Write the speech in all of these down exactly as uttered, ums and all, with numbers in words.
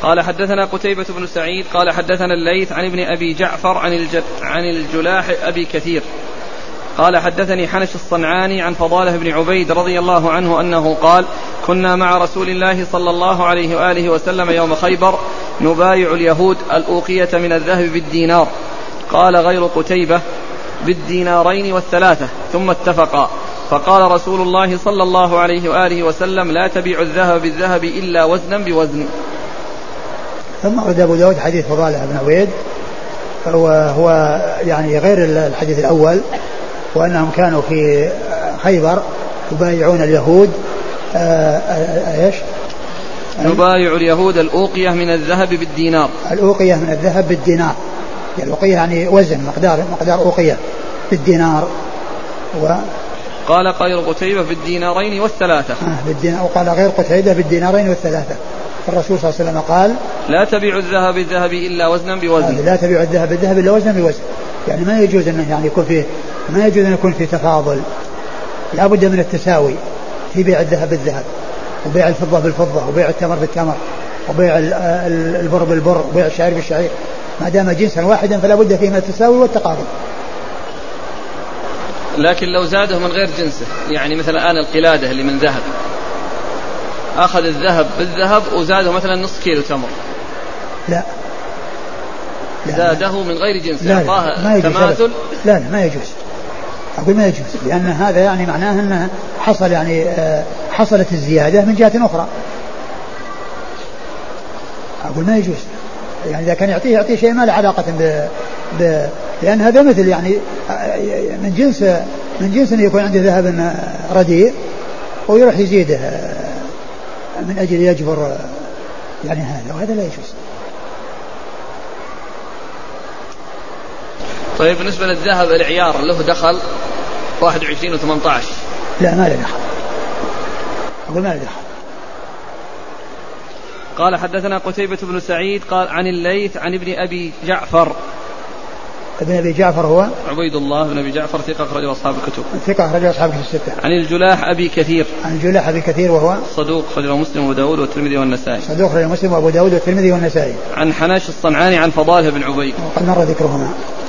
قال حدثنا قتيبة بن سعيد قال حدثنا الليث عن ابن أبي جعفر عن, الج... عن الجلاح أبي كثير قال حدثني حنش الصنعاني عن فضالة بن عبيد رضي الله عنه أنه قال كنا مع رسول الله صلى الله عليه وآله وسلم يوم خيبر نبايع اليهود الأوقية من الذهب بالدينار. قال غير قتيبة بالدينارين والثلاثة ثم اتفقا. فقال رسول الله صلى الله عليه وآله وسلم لا تبيع الذهب بالذهب إلا وزنا بوزن. ثم أورد أبو داود حديث فضالة بن عبيد هو, هو يعني غير الحديث الأول وأنهم كانوا في خيبر يبايعون اليهود ايش نبايع اليهود الأوقية من الذهب بالدينار. الأوقية من الذهب بالدينار يعني الأوقية يعني وزن مقدار مقدار أوقية بالدينار. و قال غير قتيبة بالدينارين والثلاثة آه بالدينار. وقال غير قتيبة بالدينارين والثلاثة. الرسول صلى الله عليه وسلم قال لا تبيع الذهب بالذهب إلا وزنا بوزن. لا تبيع الذهب بالذهب إلا وزنا بوزن يعني ما يجوز أن يعني يكون فيه ما يجوز أن يكون فيه تفاضل. لا بد من التساوي في بيع الذهب بالذهب وبيع الفضة بالفضة وبيع التمر بالتمر وبيع البر بالبر وبيع الشعير بالشعير ما دام جنسا واحدا فلا بد فيه من التساوي والتقابل. لكن لو زاده من غير جنسه يعني مثلا الآن القلادة اللي من ذهب أخذ الذهب بالذهب وزاده مثلا نصف كيلو تمر لا, لا زاده من غير جنسه أعطاه تماثل لا لا ما يجوز. أقول ما يجوز لأن هذا يعني معناه أنه حصل يعني حصلت الزيادة من جهة أخرى. أقول ما يجوز يعني إذا كان يعطيه يعطيه شيء ما له علاقة ب... ب... لأن هذا مثل يعني من جنس من جنس أن يكون عنده ذهب رديء ويروح يزيده من أجل يجبر يعني هذا وهذا لا يجوز. طيب بالنسبة للذهب العيار له دخل واحد وعشرين وثمانية عشر؟ لا ما له دخل. أقول ما له دخل. قال حدثنا قتيبة بن سعيد قال عن الليث عن ابن أبي جعفر. ابن أبي جعفر هو عبيد الله بن أبي جعفر ثقة أخرج أصحاب الكتب. ثقة أخرج أصحاب الكتب الستة. عن الجلاح أبي كثير. عن الجلاح أبي كثير وهو صدوق أخرج مسلم وأبو داود والترمذي والنسائي. صدوق أخرج مسلم وأبو داود والترمذي والنسائي. عن حناش الصنعاني عن فضالة بن عبيد وقد مر ذكرهما.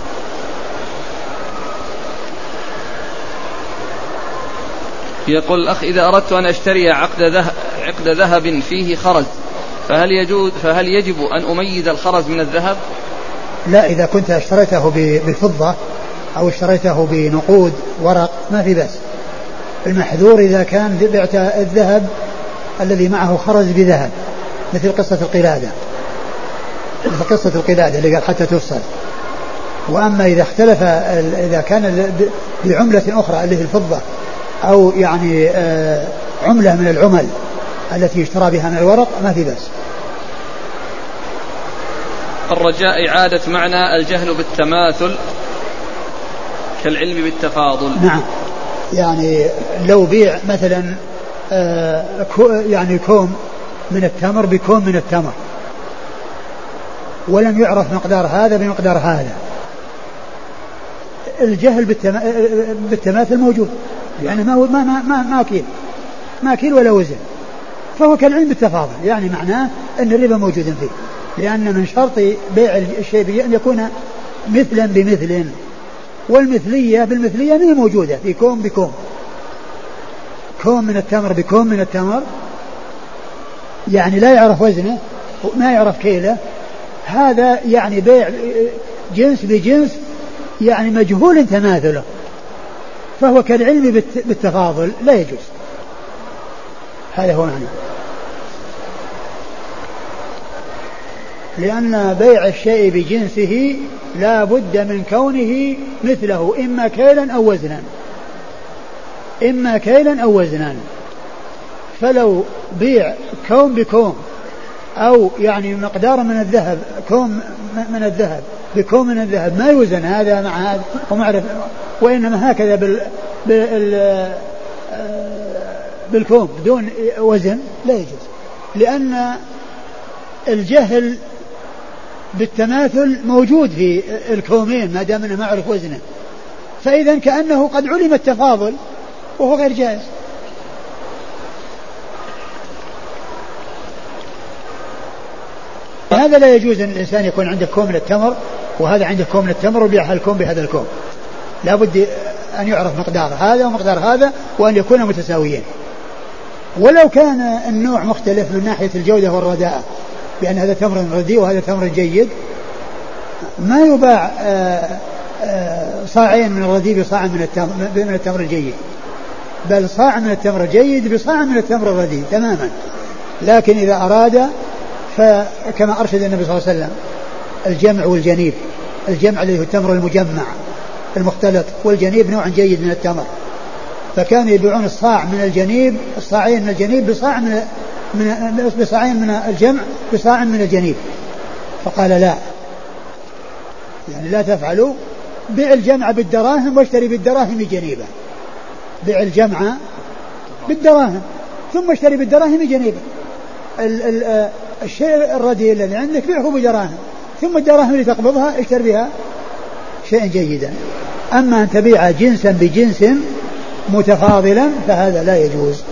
يقول الأخ إذا أردت أن أشتري عقد ذهب, عقد ذهب فيه خرز فهل يجوز فهل يجب أن أميز الخرز من الذهب؟ لا إذا كنت اشتريته بفضة أو اشتريته بنقود ورق ما في بس. المحذور إذا كان بعت الذهب الذي معه خرز بذهب مثل قصة القلادة مثل قصة القلادة اللي قال حتى تفصل. وأما إذا اختلف إذا كان بعملة أخرى اللي في الفضة أو يعني آه عملة من العمل التي يشترى بها من الورق ما في بس. الرجاء إعادة معنى الجهل بالتماثل كالعلم بالتفاضل. نعم يعني لو بيع مثلا آه يعني كوم من التمر بكوم من التمر ولم يعرف مقدار هذا بمقدار هذا الجهل بالتماثل موجود يعني ما ما ما ما كيل ما كيل ولا وزن فهو كالعلم بالتفاضل يعني معناه أن الربا موجود فيه لأن من شرط بيع الشيء أن يكون مثلا بمثل والمثلية بالمثلية ما هي موجودة في كوم بكوم كوم من التمر بكوم من التمر يعني لا يعرف وزنه ما يعرف كيله هذا يعني بيع جنس بجنس يعني مجهول تماثله فهو كالعلم بالتفاضل لا يجوز. هذا هو معنى لأن بيع الشيء بجنسه لا بد من كونه مثله إما كيلا أو وزنا إما كيلا أو وزنا. فلو بيع كوم بكوم أو يعني مقدار من الذهب كوم من الذهب بكوم من الذهب ما يوزن هذا مع هذا ومعرف وإنما هكذا بال بال بالكوم بدون وزن لا يجوز لأن الجهل بالتماثل موجود في الكومين ما دام انه ما عرف وزنه فإذا كأنه قد علم التفاضل وهو غير جائز. ولهذا لا يجوز أن الإنسان يكون عنده كوم من التمر وهذا عنده كوم من التمر وبيع الكوم بهذا الكوم، لا بد أن يعرف مقدار هذا ومقدار هذا وأن يكونوا متساويين. ولو كان النوع مختلف من ناحية الجودة والرداءة، بأن هذا تمر رديء وهذا تمر جيد، ما يباع صاعين من الرديء بصاع من التمر, من التمر الجيد، بل صاع من التمر الجيد بصاع من التمر الرديء تماما. لكن إذا أراد فكما أرشد النبي صلى الله عليه وسلم الجمع والجنيب، الجمع اللي هو التمر المجمع المختلط، والجنيب نوع جيد من التمر، فكانوا يبيعون الصاع من الجنيب، الصاعين من الجنيب بصاع من من بصاعين من الجمع بصاع من الجنيب. فقال لا، يعني لا تفعلوا، بيع الجمع بالدراهم واشتري بالدراهم جنيبا، بيع الجمع بالدراهم ثم اشتري بالدراهم جنيبا. ال ال الشيء الرديء الذي عندك بيعه بدراهم، ثم الدراهم اللي تقبضها اشتري بها شيئا جيدا. أما أن تبيع جنسا بجنس متفاضلا فهذا لا يجوز.